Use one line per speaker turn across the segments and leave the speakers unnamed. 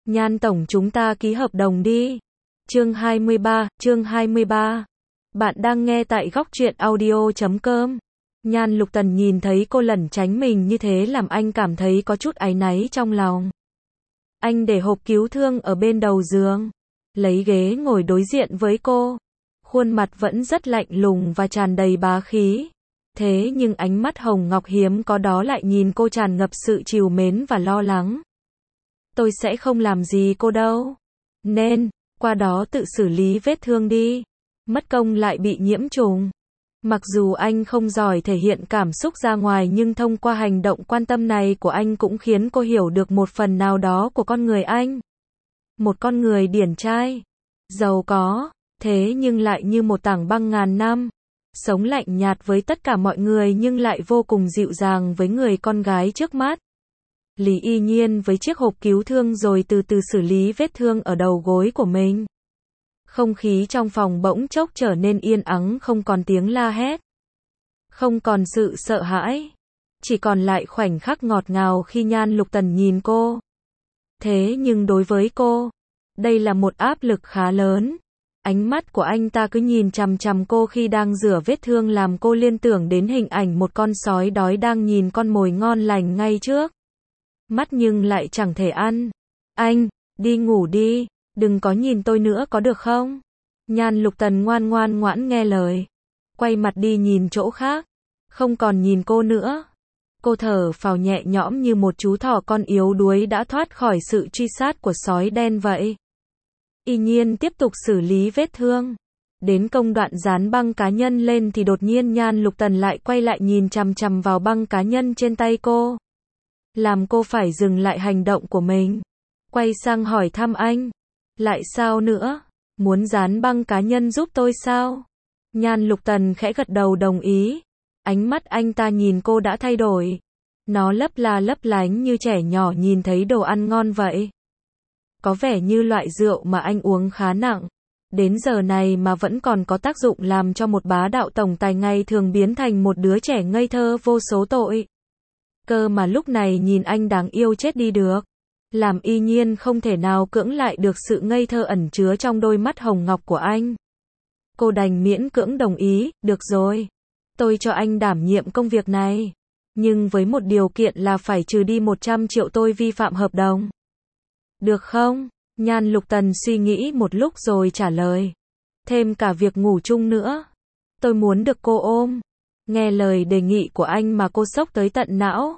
Nhan tổng chúng ta ký hợp đồng đi. Chương 23. Bạn đang nghe tại góc truyện audio.com. Nhan Lục Tần nhìn thấy cô lẩn tránh mình như thế làm anh cảm thấy có chút áy náy trong lòng. Anh để hộp cứu thương ở bên đầu giường, lấy ghế ngồi đối diện với cô. Khuôn mặt vẫn rất lạnh lùng và tràn đầy bá khí. Thế nhưng ánh mắt hồng ngọc hiếm có đó lại nhìn cô tràn ngập sự trìu mến và lo lắng. Tôi sẽ không làm gì cô đâu. Nên, qua đó tự xử lý vết thương đi. Mất công lại bị nhiễm trùng. Mặc dù anh không giỏi thể hiện cảm xúc ra ngoài nhưng thông qua hành động quan tâm này của anh cũng khiến cô hiểu được một phần nào đó của con người anh. Một con người điển trai, giàu có, thế nhưng lại như một tảng băng ngàn năm. Sống lạnh nhạt với tất cả mọi người nhưng lại vô cùng dịu dàng với người con gái trước mắt. Lý Y Nhiên với chiếc hộp cứu thương rồi từ từ xử lý vết thương ở đầu gối của mình. Không khí trong phòng bỗng chốc trở nên yên ắng, không còn tiếng la hét. Không còn sự sợ hãi. Chỉ còn lại khoảnh khắc ngọt ngào khi Nhan Lục Tần nhìn cô. Thế nhưng đối với cô, đây là một áp lực khá lớn. Ánh mắt của anh ta cứ nhìn chằm chằm cô khi đang rửa vết thương làm cô liên tưởng đến hình ảnh một con sói đói đang nhìn con mồi ngon lành ngay trước mắt nhưng lại chẳng thể ăn. Anh, đi ngủ đi, đừng có nhìn tôi nữa có được không? Nhan Lục Tần ngoan ngoãn nghe lời. Quay mặt đi nhìn chỗ khác. Không còn nhìn cô nữa. Cô thở phào nhẹ nhõm như một chú thỏ con yếu đuối đã thoát khỏi sự truy sát của sói đen vậy. Y Nhiên tiếp tục xử lý vết thương. Đến công đoạn dán băng cá nhân lên thì đột nhiên Nhan Lục Tần lại quay lại nhìn chằm chằm vào băng cá nhân trên tay cô. Làm cô phải dừng lại hành động của mình. Quay sang hỏi thăm anh. Lại sao nữa? Muốn dán băng cá nhân giúp tôi sao? Nhan Lục Tần khẽ gật đầu đồng ý. Ánh mắt anh ta nhìn cô đã thay đổi. Nó lấp la lấp lánh như trẻ nhỏ nhìn thấy đồ ăn ngon vậy. Có vẻ như loại rượu mà anh uống khá nặng. Đến giờ này mà vẫn còn có tác dụng làm cho một bá đạo tổng tài ngày thường biến thành một đứa trẻ ngây thơ vô số tội. Cơ mà lúc này nhìn anh đáng yêu chết đi được. Làm Y Nhiên không thể nào cưỡng lại được sự ngây thơ ẩn chứa trong đôi mắt hồng ngọc của anh. Cô đành miễn cưỡng đồng ý, được rồi. Tôi cho anh đảm nhiệm công việc này. Nhưng với một điều kiện là phải trừ đi 100 triệu tôi vi phạm hợp đồng. Được không? Nhan Lục Tần suy nghĩ một lúc rồi trả lời. Thêm cả việc ngủ chung nữa. Tôi muốn được cô ôm. Nghe lời đề nghị của anh mà cô sốc tới tận não.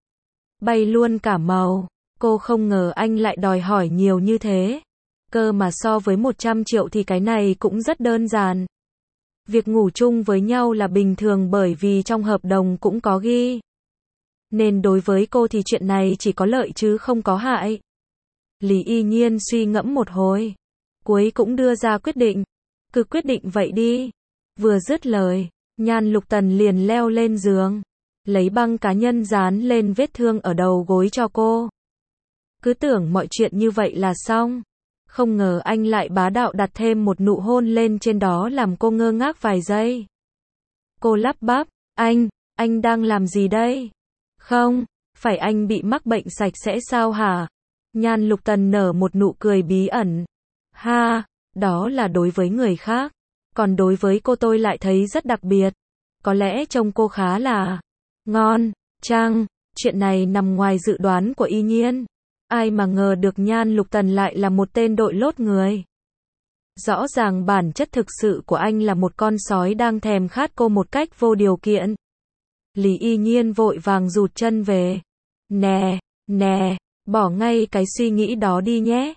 Bay luôn cả màu. Cô không ngờ anh lại đòi hỏi nhiều như thế. Cơ mà so với 100 triệu thì cái này cũng rất đơn giản. Việc ngủ chung với nhau là bình thường bởi vì trong hợp đồng cũng có ghi. Nên đối với cô thì chuyện này chỉ có lợi chứ không có hại. Lý Y Nhiên suy ngẫm một hồi. Cuối cũng đưa ra quyết định. Cứ quyết định vậy đi. Vừa dứt lời, Nhan Lục Tần liền leo lên giường. Lấy băng cá nhân dán lên vết thương ở đầu gối cho cô. Cứ tưởng mọi chuyện như vậy là xong. Không ngờ anh lại bá đạo đặt thêm một nụ hôn lên trên đó làm cô ngơ ngác vài giây. Cô lắp bắp, anh đang làm gì đây? Không, phải anh bị mắc bệnh sạch sẽ sao hả? Nhan Lục Tần nở một nụ cười bí ẩn. Ha, đó là đối với người khác. Còn đối với cô tôi lại thấy rất đặc biệt. Có lẽ trông cô khá là ngon, chăng? Chuyện này nằm ngoài dự đoán của Y Nhiên. Ai mà ngờ được Nhan Lục Tần lại là một tên đội lốt người. Rõ ràng bản chất thực sự của anh là một con sói đang thèm khát cô một cách vô điều kiện. Lý Y Nhiên vội vàng rụt chân về. Nè, bỏ ngay cái suy nghĩ đó đi nhé.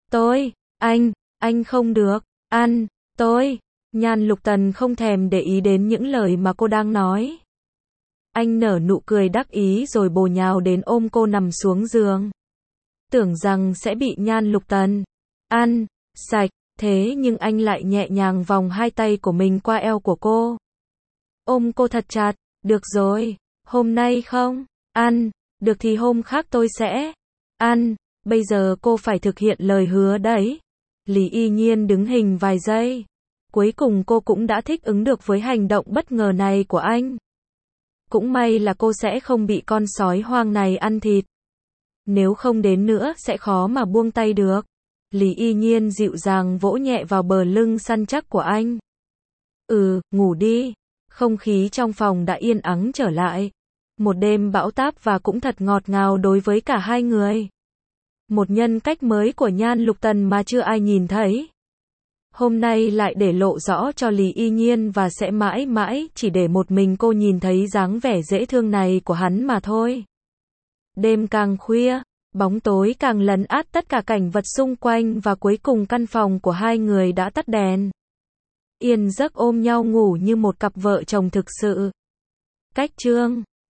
Anh không được, tôi. Nhan Lục Tần không thèm để ý đến những lời mà cô đang nói. Anh nở nụ cười đắc ý rồi bổ nhào đến ôm cô nằm xuống giường. Tưởng rằng sẽ bị Nhan Lục Tần ăn sạch, thế nhưng anh lại nhẹ nhàng vòng hai tay của mình qua eo của cô. Ôm cô thật chặt, được rồi, hôm nay không ăn, được thì hôm khác tôi sẽ ăn, bây giờ cô phải thực hiện lời hứa đấy. Lý Y Nhiên đứng hình vài giây. Cuối cùng cô cũng đã thích ứng được với hành động bất ngờ này của anh. Cũng may là cô sẽ không bị con sói hoang này ăn thịt. nếu không đến nữa sẽ khó mà buông tay được. Lý Y Nhiên dịu dàng vỗ nhẹ vào bờ lưng săn chắc của anh. Ngủ đi. Không khí trong phòng đã yên ắng trở lại. Một đêm bão táp và cũng thật ngọt ngào đối với cả hai người. Một nhân cách mới của Nhan Lục Tần mà chưa ai nhìn thấy. Hôm nay lại để lộ rõ cho Lý Y Nhiên và sẽ mãi mãi chỉ để một mình cô nhìn thấy dáng vẻ dễ thương này của hắn mà thôi. Đêm càng khuya, bóng tối càng lấn át tất cả cảnh vật xung quanh và cuối cùng căn phòng của hai người đã tắt đèn. Yên giấc ôm nhau ngủ như một cặp vợ chồng thực sự. Cách chương